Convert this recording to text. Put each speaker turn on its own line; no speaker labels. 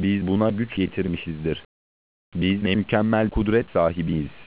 Biz buna güç yetirmişizdir. Biz ne mükemmel kudret sahibiyiz.